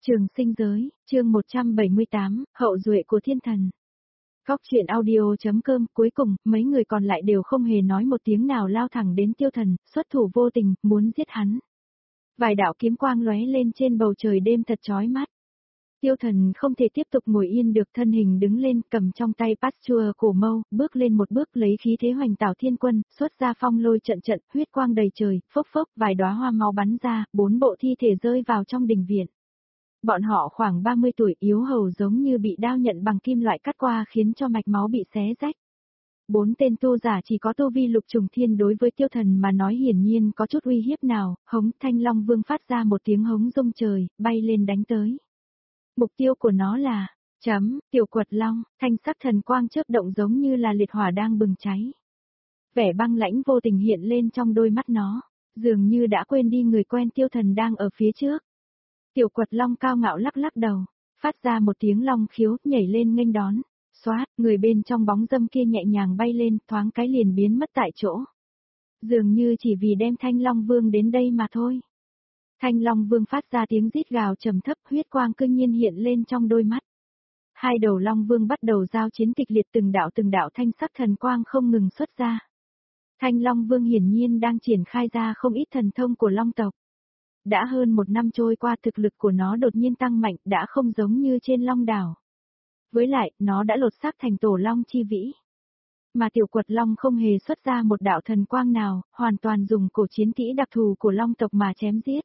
Trường sinh giới, chương 178, hậu duệ của thiên thần. Góc truyện audio.com. Cuối cùng, mấy người còn lại đều không hề nói một tiếng nào, lao thẳng đến tiêu thần, xuất thủ vô tình, muốn giết hắn. Vài đạo kiếm quang lóe lên trên bầu trời đêm thật chói mắt. Tiêu thần không thể tiếp tục ngồi yên được, thân hình đứng lên, cầm trong tay Pasture cổ mâu, bước lên một bước, lấy khí thế hoành tảo thiên quân, xuất ra phong lôi trận trận, huyết quang đầy trời, phốc phốc, vài đóa hoa máu bắn ra, 4 bộ thi thể rơi vào trong đình viện. Bọn họ khoảng 30 tuổi, yếu hầu giống như bị đao nhận bằng kim loại cắt qua, khiến cho mạch máu bị xé rách. 4 tên tu giả chỉ có tu vi lục trùng thiên, đối với tiêu thần mà nói hiển nhiên có chút uy hiếp nào. Hống Thanh Long Vương phát ra một tiếng hống rung trời, bay lên đánh tới. Mục tiêu của nó là Tiểu Quật Long. Thanh sắc thần quang chớp động giống như là liệt hỏa đang bừng cháy. Vẻ băng lãnh vô tình hiện lên trong đôi mắt nó, dường như đã quên đi người quen tiêu thần đang ở phía trước. Tiểu Quật Long cao ngạo lắc lắc đầu, phát ra một tiếng long khiếu, nhảy lên nghênh đón. Xoát, người bên trong bóng dâm kia nhẹ nhàng bay lên, thoáng cái liền biến mất tại chỗ. Dường như chỉ vì đem Thanh Long Vương đến đây mà thôi. Thanh Long Vương phát ra tiếng rít gào trầm thấp, huyết quang cương nhiên hiện lên trong đôi mắt. Hai đầu Long Vương bắt đầu giao chiến kịch liệt, từng đạo thanh sắc thần quang không ngừng xuất ra. Thanh Long Vương hiển nhiên đang triển khai ra không ít thần thông của Long tộc. Đã hơn 1 năm trôi qua, thực lực của nó đột nhiên tăng mạnh, đã không giống như trên Long đảo. Với lại, nó đã lột xác thành tổ Long chi vĩ. Mà Tiểu Quật Long không hề xuất ra một đạo thần quang nào, hoàn toàn dùng cổ chiến kỹ đặc thù của Long tộc mà chém giết.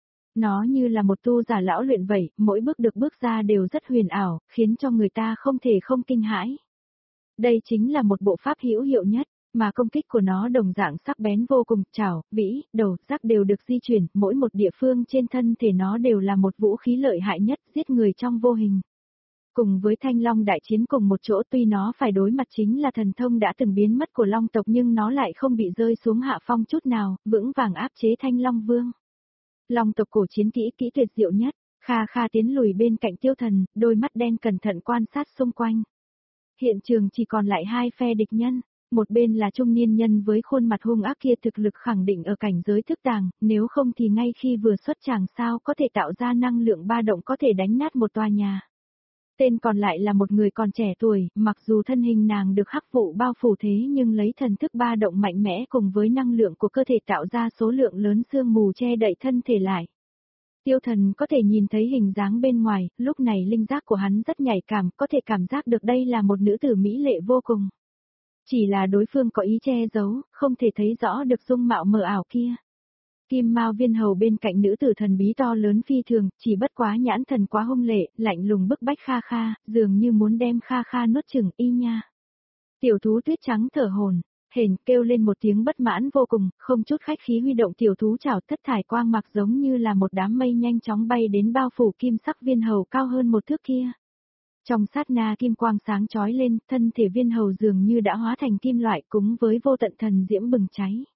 Nó như là một tu giả lão luyện vậy, mỗi bước được bước ra đều rất huyền ảo, khiến cho người ta không thể không kinh hãi. Đây chính là một bộ pháp hữu hiệu nhất, mà công kích của nó đồng dạng sắc bén vô cùng, chảo, vĩ, đầu, rắc đều được di chuyển, mỗi một địa phương trên thân thể nó đều là một vũ khí lợi hại nhất, giết người trong vô hình. Cùng với Thanh Long đại chiến cùng một chỗ, tuy nó phải đối mặt chính là thần thông đã từng biến mất của Long tộc, nhưng nó lại không bị rơi xuống hạ phong chút nào, vững vàng áp chế Thanh Long Vương. Long tộc cổ chiến kỹ tuyệt diệu nhất. Kha Kha tiến lùi bên cạnh tiêu thần, đôi mắt đen cẩn thận quan sát xung quanh. Hiện trường chỉ còn lại 2 phe địch nhân. Một bên là trung niên nhân với khuôn mặt hung ác kia, thực lực khẳng định ở cảnh giới thức tàng, nếu không thì ngay khi vừa xuất tràng sao có thể tạo ra năng lượng ba động có thể đánh nát một tòa nhà. Tên còn lại là một người còn trẻ tuổi, mặc dù thân hình nàng được hắc vụ bao phủ thế nhưng lấy thần thức ba động mạnh mẽ cùng với năng lượng của cơ thể tạo ra số lượng lớn sương mù che đậy thân thể lại. Tiêu thần có thể nhìn thấy hình dáng bên ngoài, lúc này linh giác của hắn rất nhạy cảm, có thể cảm giác được đây là một nữ tử mỹ lệ vô cùng. Chỉ là đối phương có ý che giấu, không thể thấy rõ được dung mạo mờ ảo kia. Kim Mao Viên hầu bên cạnh nữ tử thần bí to lớn phi thường, chỉ bất quá nhãn thần quá hung lệ, lạnh lùng bức bách Kha Kha, dường như muốn đem Kha Kha nuốt chửng y nha. Tiểu thú tuyết trắng thở hổn hển kêu lên một tiếng bất mãn vô cùng, không chút khách khí huy động tiểu thú chảo, thất thải quang mặc giống như là một đám mây nhanh chóng bay đến bao phủ kim sắc viên hầu cao hơn 1 thước kia. Trong sát na kim quang sáng chói lên, thân thể viên hầu dường như đã hóa thành kim loại, cúng với vô tận thần diễm bừng cháy.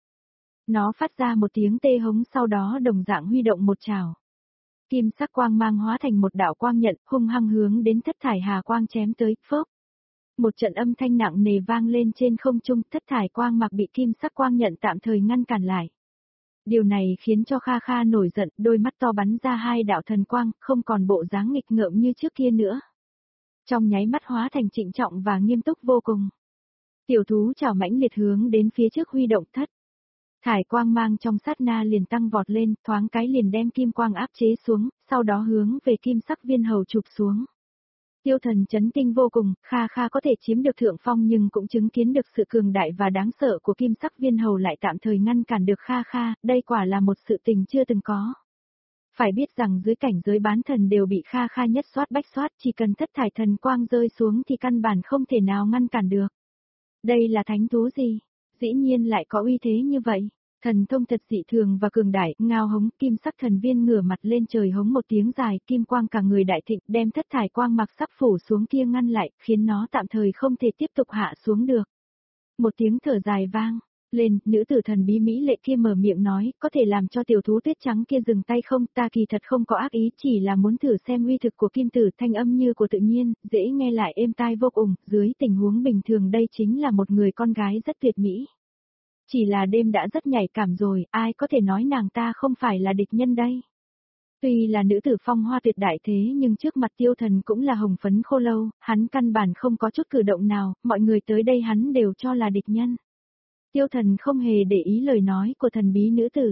Nó phát ra một tiếng tê hống, sau đó đồng dạng huy động một chảo. Kim sắc quang mang hóa thành một đạo quang nhận, hung hăng hướng đến thất thải hà quang chém tới, phốc. Một trận âm thanh nặng nề vang lên trên không trung, thất thải quang mặc bị kim sắc quang nhận tạm thời ngăn cản lại. Điều này khiến cho Kha Kha nổi giận, đôi mắt to bắn ra 2 đạo thần quang, không còn bộ dáng nghịch ngợm như trước kia nữa. Trong nháy mắt hóa thành trịnh trọng và nghiêm túc vô cùng. Tiểu thú chảo mãnh liệt hướng đến phía trước huy động thất thải quang mang trong sát na liền tăng vọt lên, thoáng cái liền đem kim quang áp chế xuống, sau đó hướng về kim sắc viên hầu chụp xuống. Tiêu thần chấn kinh vô cùng, Kha Kha có thể chiếm được thượng phong nhưng cũng chứng kiến được sự cường đại và đáng sợ của kim sắc viên hầu lại tạm thời ngăn cản được Kha Kha, đây quả là một sự tình chưa từng có. Phải biết rằng dưới cảnh giới bán thần đều bị Kha Kha nhất soát bách soát, chỉ cần thất thải thần quang rơi xuống thì căn bản không thể nào ngăn cản được. Đây là thánh thú gì? Dĩ nhiên lại có uy thế như vậy. Thần thông thật dị thường và cường đại, ngao hống, kim sắc thần viên ngửa mặt lên trời hống một tiếng dài, kim quang cả người đại thịnh, đem thất thải quang mặc sắp phủ xuống kia ngăn lại, khiến nó tạm thời không thể tiếp tục hạ xuống được. Một tiếng thở dài vang lên, nữ tử thần bí mỹ lệ kia mở miệng nói, có thể làm cho tiểu thú tuyết trắng kia dừng tay không, ta kỳ thật không có ác ý, chỉ là muốn thử xem uy thực của kim tử, thanh âm như của tự nhiên, dễ nghe lại êm tai vô cùng, dưới tình huống bình thường đây chính là một người con gái rất tuyệt mỹ. Chỉ là đêm đã rất nhạy cảm rồi, ai có thể nói nàng ta không phải là địch nhân đây. Tuy là nữ tử phong hoa tuyệt đại thế nhưng trước mặt tiêu thần cũng là hồng phấn khô lâu, hắn căn bản không có chút cử động nào, mọi người tới đây hắn đều cho là địch nhân. Tiêu thần không hề để ý lời nói của thần bí nữ tử.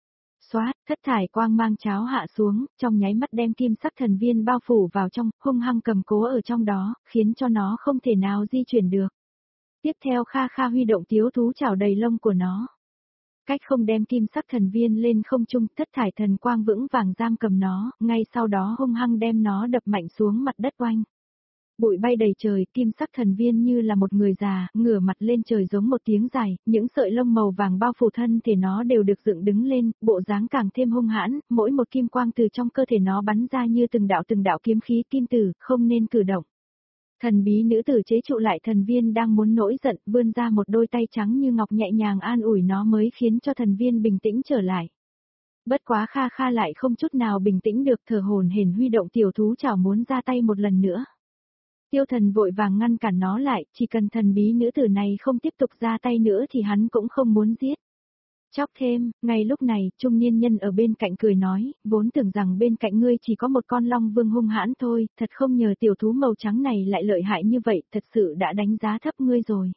Xoát, thất thải quang mang cháo hạ xuống, trong nháy mắt đem kim sắc thần viên bao phủ vào trong, hung hăng cầm cố ở trong đó, khiến cho nó không thể nào di chuyển được. Tiếp theo Kha Kha huy động tiếu thú chảo đầy lông của nó. Cách không đem kim sắc thần viên lên không trung, thất thải thần quang vững vàng giam cầm nó, ngay sau đó hung hăng đem nó đập mạnh xuống mặt đất oanh. Bụi bay đầy trời, kim sắc thần viên như là một người già, ngửa mặt lên trời giống một tiếng dài, những sợi lông màu vàng bao phủ thân thể nó đều được dựng đứng lên, bộ dáng càng thêm hung hãn, mỗi một kim quang từ trong cơ thể nó bắn ra như từng đạo kiếm khí kim tử, không nên cử động. Thần bí nữ tử chế trụ lại thần viên đang muốn nổi giận, vươn ra một đôi tay trắng như ngọc nhẹ nhàng an ủi nó mới khiến cho thần viên bình tĩnh trở lại. Bất quá Kha Kha lại không chút nào bình tĩnh được, thở hổn hển huy động tiểu thú chảo muốn ra tay một lần nữa. Tiêu thần vội vàng ngăn cản nó lại, chỉ cần thần bí nữ tử này không tiếp tục ra tay nữa thì hắn cũng không muốn giết. Chóc thêm, ngay lúc này, trung niên nhân ở bên cạnh cười nói, vốn tưởng rằng bên cạnh ngươi chỉ có một con long vương hung hãn thôi, thật không ngờ tiểu thú màu trắng này lại lợi hại như vậy, thật sự đã đánh giá thấp ngươi rồi.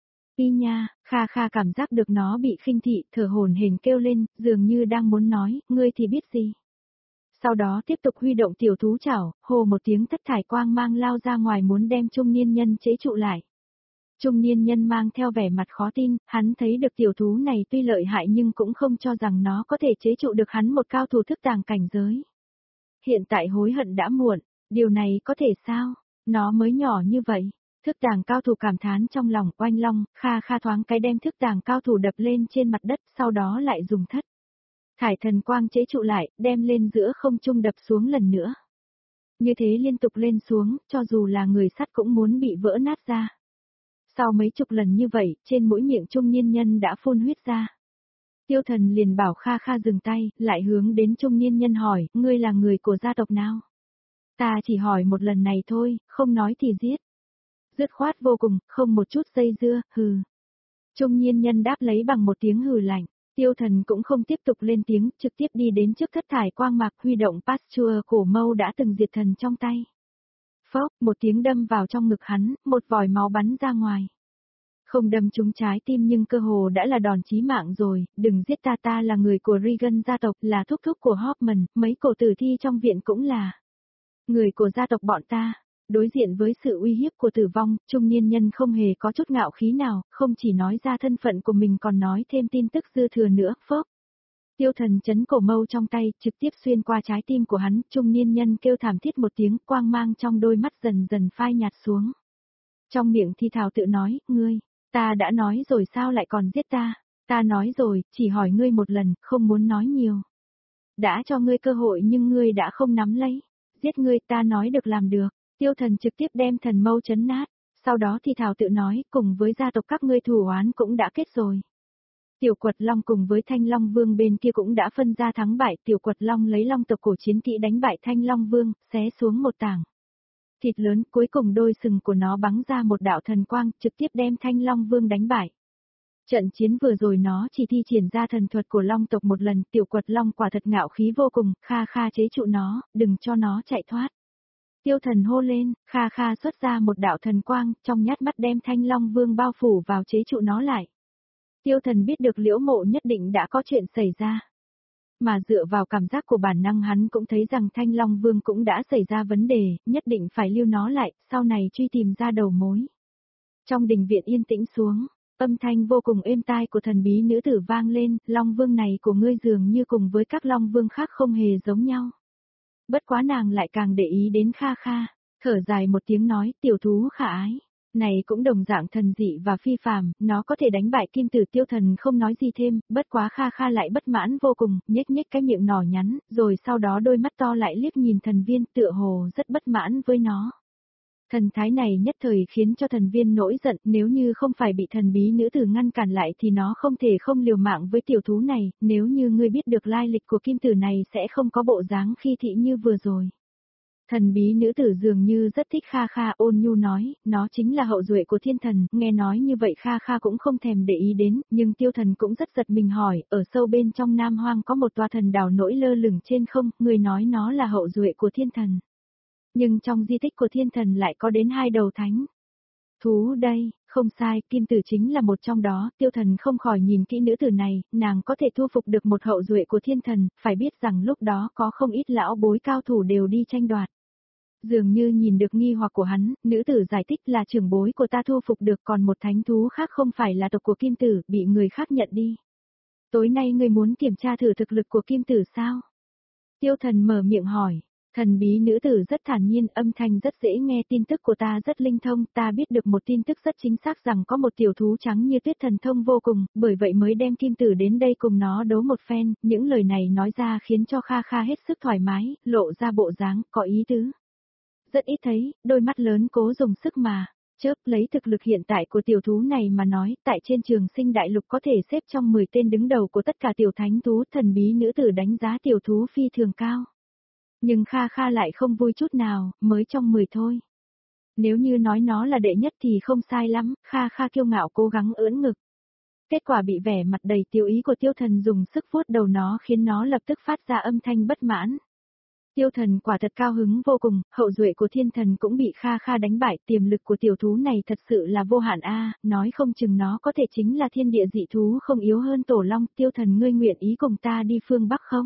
Y nha, Kha Kha cảm giác được nó bị khinh thị, thở hổn hển kêu lên, dường như đang muốn nói, ngươi thì biết gì. Sau đó tiếp tục huy động tiểu thú chảo, hồ một tiếng thất thải quang mang lao ra ngoài muốn đem trung niên nhân chế trụ lại. Trung niên nhân mang theo vẻ mặt khó tin, hắn thấy được tiểu thú này tuy lợi hại nhưng cũng không cho rằng nó có thể chế trụ được hắn một cao thủ thức tàng cảnh giới. Hiện tại hối hận đã muộn, điều này có thể sao, nó mới nhỏ như vậy. Thức tàng cao thủ cảm thán trong lòng, oanh long, Kha Kha thoáng cái đem thức tàng cao thủ đập lên trên mặt đất, sau đó lại dùng thất thải thần quang chế trụ lại, đem lên giữa không trung đập xuống lần nữa. Như thế liên tục lên xuống, cho dù là người sắt cũng muốn bị vỡ nát ra. Sau mấy chục lần như vậy, trên mũi miệng trung niên nhân đã phun huyết ra. Tiêu thần liền bảo Kha Kha dừng tay, lại hướng đến trung niên nhân hỏi, ngươi là người của gia tộc nào? Ta chỉ hỏi một lần này thôi, không nói thì giết. Dứt khoát vô cùng, không một chút dây dưa, hừ. Trung niên nhân đáp lấy bằng một tiếng hừ lạnh. Tiêu thần cũng không tiếp tục lên tiếng, trực tiếp đi đến trước thất thải quang mạc huy động Pasture cổ mâu đã từng diệt thần trong tay. Phốc, một tiếng đâm vào trong ngực hắn, một vòi máu bắn ra ngoài. Không đâm trúng trái tim nhưng cơ hồ đã là đòn chí mạng rồi, đừng giết ta, ta là người của Regan gia tộc, là thúc thúc của Hoffman, mấy cổ tử thi trong viện cũng là người của gia tộc bọn ta. Đối diện với sự uy hiếp của tử vong, trung niên nhân không hề có chút ngạo khí nào, không chỉ nói ra thân phận của mình còn nói thêm tin tức dư thừa nữa, phốc. Tiêu thần chấn cổ mâu trong tay, trực tiếp xuyên qua trái tim của hắn, trung niên nhân kêu thảm thiết một tiếng, quang mang trong đôi mắt dần dần phai nhạt xuống. Trong miệng thi thào tự nói, ngươi, ta đã nói rồi sao lại còn giết ta nói rồi, chỉ hỏi ngươi một lần, không muốn nói nhiều. Đã cho ngươi cơ hội nhưng ngươi đã không nắm lấy, giết ngươi ta nói được làm được. Tiêu thần trực tiếp đem thần mâu chấn nát, sau đó thì thảo tự nói, cùng với gia tộc các ngươi thù oán cũng đã kết rồi. Tiểu Quật Long cùng với Thanh Long Vương bên kia cũng đã phân ra thắng bại, Tiểu Quật Long lấy Long tộc cổ chiến kỹ đánh bại Thanh Long Vương, xé xuống một tảng thịt lớn, cuối cùng đôi sừng của nó bắn ra một đạo thần quang, trực tiếp đem Thanh Long Vương đánh bại. Trận chiến vừa rồi nó chỉ thi triển ra thần thuật của Long tộc một lần, Tiểu Quật Long quả thật ngạo khí vô cùng, Kha Kha chế trụ nó, đừng cho nó chạy thoát. Tiêu thần hô lên, Kha Kha xuất ra một đạo thần quang, trong nhát mắt đem Thanh Long Vương bao phủ vào chế trụ nó lại. Tiêu thần biết được Liễu Mộ nhất định đã có chuyện xảy ra. Mà dựa vào cảm giác của bản năng hắn cũng thấy rằng Thanh Long Vương cũng đã xảy ra vấn đề, nhất định phải lưu nó lại, sau này truy tìm ra đầu mối. Trong đình viện yên tĩnh xuống, âm thanh vô cùng êm tai của thần bí nữ tử vang lên, Long Vương này của ngươi dường như cùng với các Long Vương khác không hề giống nhau. Bất quá nàng lại càng để ý đến Kha Kha, thở dài một tiếng nói, tiểu thú khả ái, này cũng đồng dạng thần dị và phi phàm, nó có thể đánh bại kim tử. Tiêu thần không nói gì thêm, bất quá Kha Kha lại bất mãn vô cùng, nhếch nhếch cái miệng nhỏ nhắn, rồi sau đó đôi mắt to lại liếc nhìn thần viên, tựa hồ rất bất mãn với nó. Thần thái này nhất thời khiến cho thần viên nổi giận, nếu như không phải bị thần bí nữ tử ngăn cản lại thì nó không thể không liều mạng với tiểu thú này, nếu như ngươi biết được lai lịch của kim tử này sẽ không có bộ dáng khi thị như vừa rồi. Thần bí nữ tử dường như rất thích Kha Kha, ôn nhu nói, nó chính là hậu duệ của thiên thần, nghe nói như vậy Kha Kha cũng không thèm để ý đến, nhưng tiêu thần cũng rất giật mình hỏi, ở sâu bên trong Nam Hoang có một tòa thần đảo nổi lơ lửng trên không, người nói nó là hậu duệ của thiên thần. Nhưng trong di tích của thiên thần lại có đến 2 đầu thánh thú đây, không sai, kim tử chính là một trong đó, tiêu thần không khỏi nhìn kỹ nữ tử này, nàng có thể thu phục được một hậu duệ của thiên thần, phải biết rằng lúc đó có không ít lão bối cao thủ đều đi tranh đoạt. Dường như nhìn được nghi hoặc của hắn, nữ tử giải thích là trưởng bối của ta thu phục được, còn một thánh thú khác không phải là tộc của kim tử, bị người khác nhận đi. Tối nay ngươi muốn kiểm tra thử thực lực của kim tử sao? Tiêu thần mở miệng hỏi. Thần bí nữ tử rất thản nhiên, âm thanh rất dễ nghe, tin tức của ta rất linh thông, ta biết được một tin tức rất chính xác rằng có một tiểu thú trắng như tuyết thần thông vô cùng, bởi vậy mới đem kim tử đến đây cùng nó đấu một phen, những lời này nói ra khiến cho Kha Kha hết sức thoải mái, lộ ra bộ dáng, có ý tứ. Rất ít thấy, đôi mắt lớn cố dùng sức mà, chớp lấy thực lực hiện tại của tiểu thú này mà nói, tại trên trường sinh đại lục có thể xếp trong 10 tên đứng đầu của tất cả tiểu thánh thú, thần bí nữ tử đánh giá tiểu thú phi thường cao. Nhưng Kha Kha lại không vui chút nào, mới trong 10 thôi. Nếu như nói nó là đệ nhất thì không sai lắm, Kha Kha kiêu ngạo cố gắng ưỡn ngực. Kết quả bị vẻ mặt đầy tiêu ý của tiêu thần dùng sức vuốt đầu nó khiến nó lập tức phát ra âm thanh bất mãn. Tiêu thần quả thật cao hứng vô cùng, hậu duệ của thiên thần cũng bị Kha Kha đánh bại, tiềm lực của tiểu thú này thật sự là vô hạn a, nói không chừng nó có thể chính là thiên địa dị thú không yếu hơn tổ long, tiêu thần ngươi nguyện ý cùng ta đi phương Bắc không?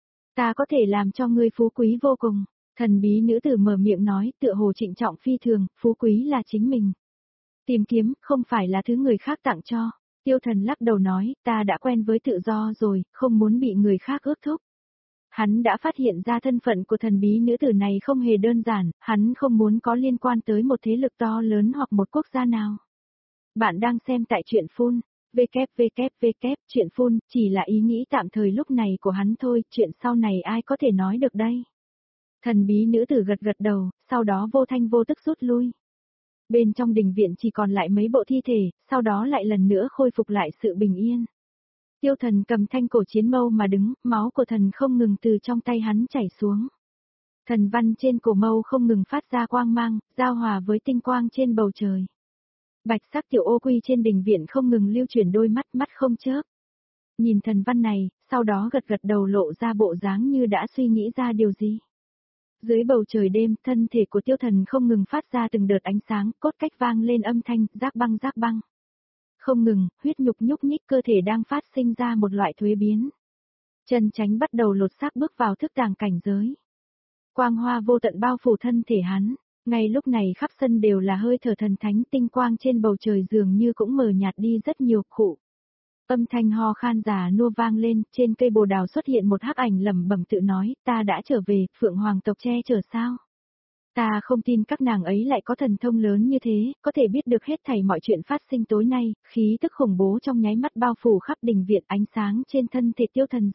Ta có thể làm cho ngươi phú quý vô cùng. Thần bí nữ tử mở miệng nói, tựa hồ trịnh trọng phi thường, phú quý là chính mình. Tìm kiếm, không phải là thứ người khác tặng cho. Tiêu thần lắc đầu nói, ta đã quen với tự do rồi, không muốn bị người khác ước thúc. Hắn đã phát hiện ra thân phận của thần bí nữ tử này không hề đơn giản, hắn không muốn có liên quan tới một thế lực to lớn hoặc một quốc gia nào. Bạn đang xem tại truyện phun. Chuyện phun, chỉ là ý nghĩ tạm thời lúc này của hắn thôi, chuyện sau này ai có thể nói được đây. Thần bí nữ tử gật gật đầu, sau đó vô thanh vô tức rút lui. Bên trong đình viện chỉ còn lại mấy bộ thi thể, sau đó lại lần nữa khôi phục lại sự bình yên. Tiêu thần cầm thanh cổ chiến mâu mà đứng, máu của thần không ngừng từ trong tay hắn chảy xuống. Thần văn trên cổ mâu không ngừng phát ra quang mang, giao hòa với tinh quang trên bầu trời. Bạch sắc tiểu ô quy trên đình viện không ngừng lưu chuyển đôi mắt, mắt không chớp. Nhìn thần văn này, sau đó gật gật đầu lộ ra bộ dáng như đã suy nghĩ ra điều gì. Dưới bầu trời đêm, thân thể của tiêu thần không ngừng phát ra từng đợt ánh sáng, cốt cách vang lên âm thanh, rác băng rác băng. Không ngừng, huyết nhục nhúc nhích cơ thể đang phát sinh ra một loại thuế biến. Chân chánh bắt đầu lột xác bước vào thức tàng cảnh giới. Quang hoa vô tận bao phủ thân thể hắn. Ngay lúc này khắp sân đều là hơi thở thần thánh, tinh quang trên bầu trời dường như cũng mờ nhạt đi rất nhiều, khụ. Âm thanh ho khan già nua vang lên, trên cây bồ đào xuất hiện một hắc ảnh lẩm bẩm tự nói, ta đã trở về, Phượng Hoàng tộc che chở sao? Ta không tin các nàng ấy lại có thần thông lớn như thế, có thể biết được hết thảy mọi chuyện phát sinh tối nay, khí tức khủng bố trong nháy mắt bao phủ khắp đình viện, ánh sáng trên thân thể tiêu thần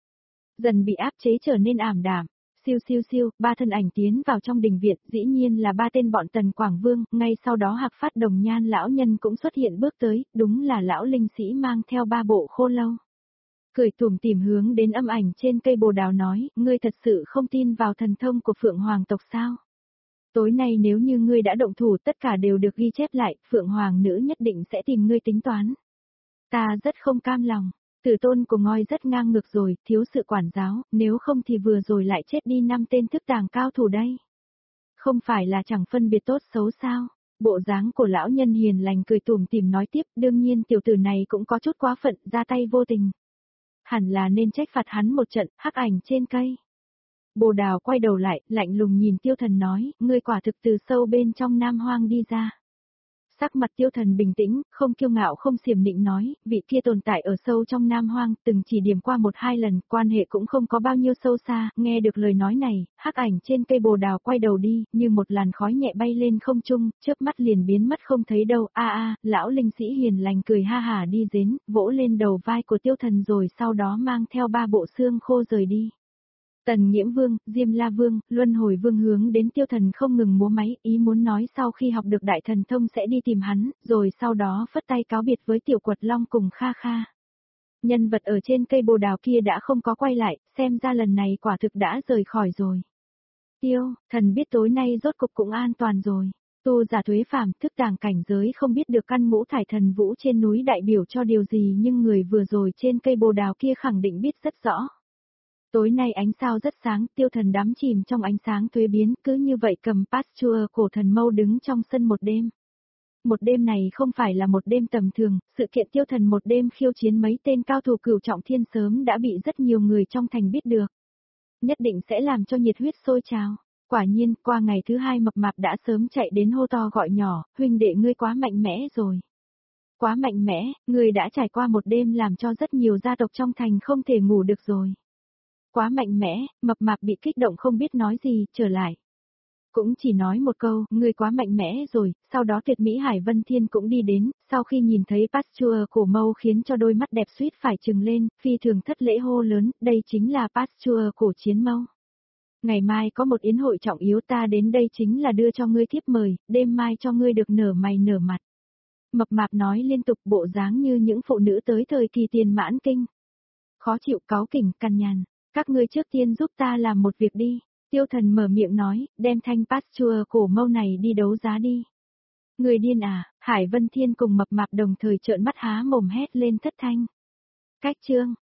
dần bị áp chế trở nên ảm đạm. Siêu siêu siêu, 3 thân ảnh tiến vào trong đình viện, dĩ nhiên là 3 tên bọn Tần Quảng Vương, ngay sau đó Hạc Phát Đồng Nhan lão nhân cũng xuất hiện bước tới, đúng là lão linh sĩ mang theo 3 bộ khô lâu. Cười tủm tỉm hướng đến âm ảnh trên cây bồ đào nói, ngươi thật sự không tin vào thần thông của Phượng Hoàng tộc sao? Tối nay nếu như ngươi đã động thủ tất cả đều được ghi chép lại, Phượng Hoàng nữ nhất định sẽ tìm ngươi tính toán. Ta rất không cam lòng. Tử tôn của ngôi rất ngang ngược rồi, thiếu sự quản giáo, nếu không thì vừa rồi lại chết đi 5 tên thức tàng cao thủ đây. Không phải là chẳng phân biệt tốt xấu sao? Bộ dáng của lão nhân hiền lành cười tủm tỉm nói tiếp, đương nhiên tiểu tử này cũng có chút quá phận, ra tay vô tình. Hẳn là nên trách phạt hắn một trận, hắc ảnh trên cây. Bồ đào quay đầu lại, lạnh lùng nhìn tiêu thần nói, ngươi quả thực từ sâu bên trong Nam Hoang đi ra. Sắc mặt tiêu thần bình tĩnh, không kiêu ngạo không xiểm nịnh nói, vị kia tồn tại ở sâu trong Nam Hoang, từng chỉ điểm qua 1-2 lần, quan hệ cũng không có bao nhiêu sâu xa, nghe được lời nói này, hắc ảnh trên cây bồ đào quay đầu đi, như một làn khói nhẹ bay lên không trung, chớp mắt liền biến mất không thấy đâu, lão linh sĩ hiền lành cười ha hả đi đến, vỗ lên đầu vai của tiêu thần rồi sau đó mang theo 3 bộ xương khô rời đi. Tần Nghiễm Vương, Diêm La Vương, Luân Hồi Vương hướng đến tiêu thần không ngừng múa máy, ý muốn nói sau khi học được đại thần thông sẽ đi tìm hắn, rồi sau đó phất tay cáo biệt với Tiểu Quật Long cùng Kha Kha. Nhân vật ở trên cây bồ đào kia đã không có quay lại, xem ra lần này quả thực đã rời khỏi rồi. Tiêu, thần biết tối nay rốt cục cũng an toàn rồi. Tu giả tuế phàm thức tàng cảnh giới không biết được căn ngũ thải thần vũ trên núi đại biểu cho điều gì nhưng người vừa rồi trên cây bồ đào kia khẳng định biết rất rõ. Tối nay ánh sao rất sáng, tiêu thần đắm chìm trong ánh sáng thuế biến, cứ như vậy cầm pasture cổ thần mâu đứng trong sân một đêm. Một đêm này không phải là một đêm tầm thường, sự kiện tiêu thần một đêm khiêu chiến mấy tên cao thủ cửu trọng thiên sớm đã bị rất nhiều người trong thành biết được. Nhất định sẽ làm cho nhiệt huyết sôi trào. Quả nhiên, qua ngày thứ hai mập mạp đã sớm chạy đến hô to gọi nhỏ, huynh đệ ngươi quá mạnh mẽ rồi. Quá mạnh mẽ, ngươi đã trải qua một đêm làm cho rất nhiều gia tộc trong thành không thể ngủ được rồi. Quá mạnh mẽ, mập mạp bị kích động không biết nói gì, trở lại. Cũng chỉ nói một câu, ngươi quá mạnh mẽ rồi, sau đó tuyệt mỹ Hải Vân Thiên cũng đi đến, sau khi nhìn thấy pasture cổ mâu khiến cho đôi mắt đẹp suýt phải trừng lên, phi thường thất lễ hô lớn, đây chính là pasture cổ chiến mâu. Ngày mai có một yến hội trọng yếu ta đến đây chính là đưa cho ngươi thiếp mời, đêm mai cho ngươi được nở mày nở mặt. Mập mạp nói liên tục bộ dáng như những phụ nữ tới thời kỳ tiền mãn kinh. Khó chịu cáu kỉnh cằn nhằn, các ngươi trước tiên giúp ta làm một việc đi. Tiêu thần mở miệng nói, đem thanh pasture cổ mâu này đi đấu giá đi. Người điên à, Hải Vân Thiên cùng mập mạp đồng thời trợn mắt há mồm hét lên thất thanh. Cách chương,